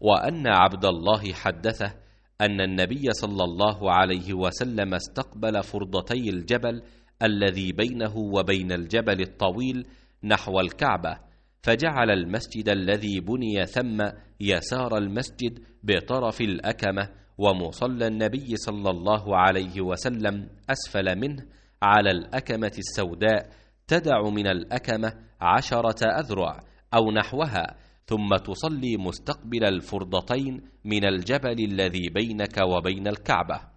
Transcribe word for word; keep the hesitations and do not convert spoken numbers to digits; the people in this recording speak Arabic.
وأن عبد الله حدثه أن النبي صلى الله عليه وسلم استقبل فرضتي الجبل الذي بينه وبين الجبل الطويل نحو الكعبة، فجعل المسجد الذي بني ثم يسار المسجد بطرف الأكمة، ومصلى النبي صلى الله عليه وسلم أسفل منه على الأكمة السوداء تدع من الأكمة عشرة أذرع أو نحوها، ثم تصلي مستقبل الفرضتين من الجبل الذي بينك وبين الكعبة.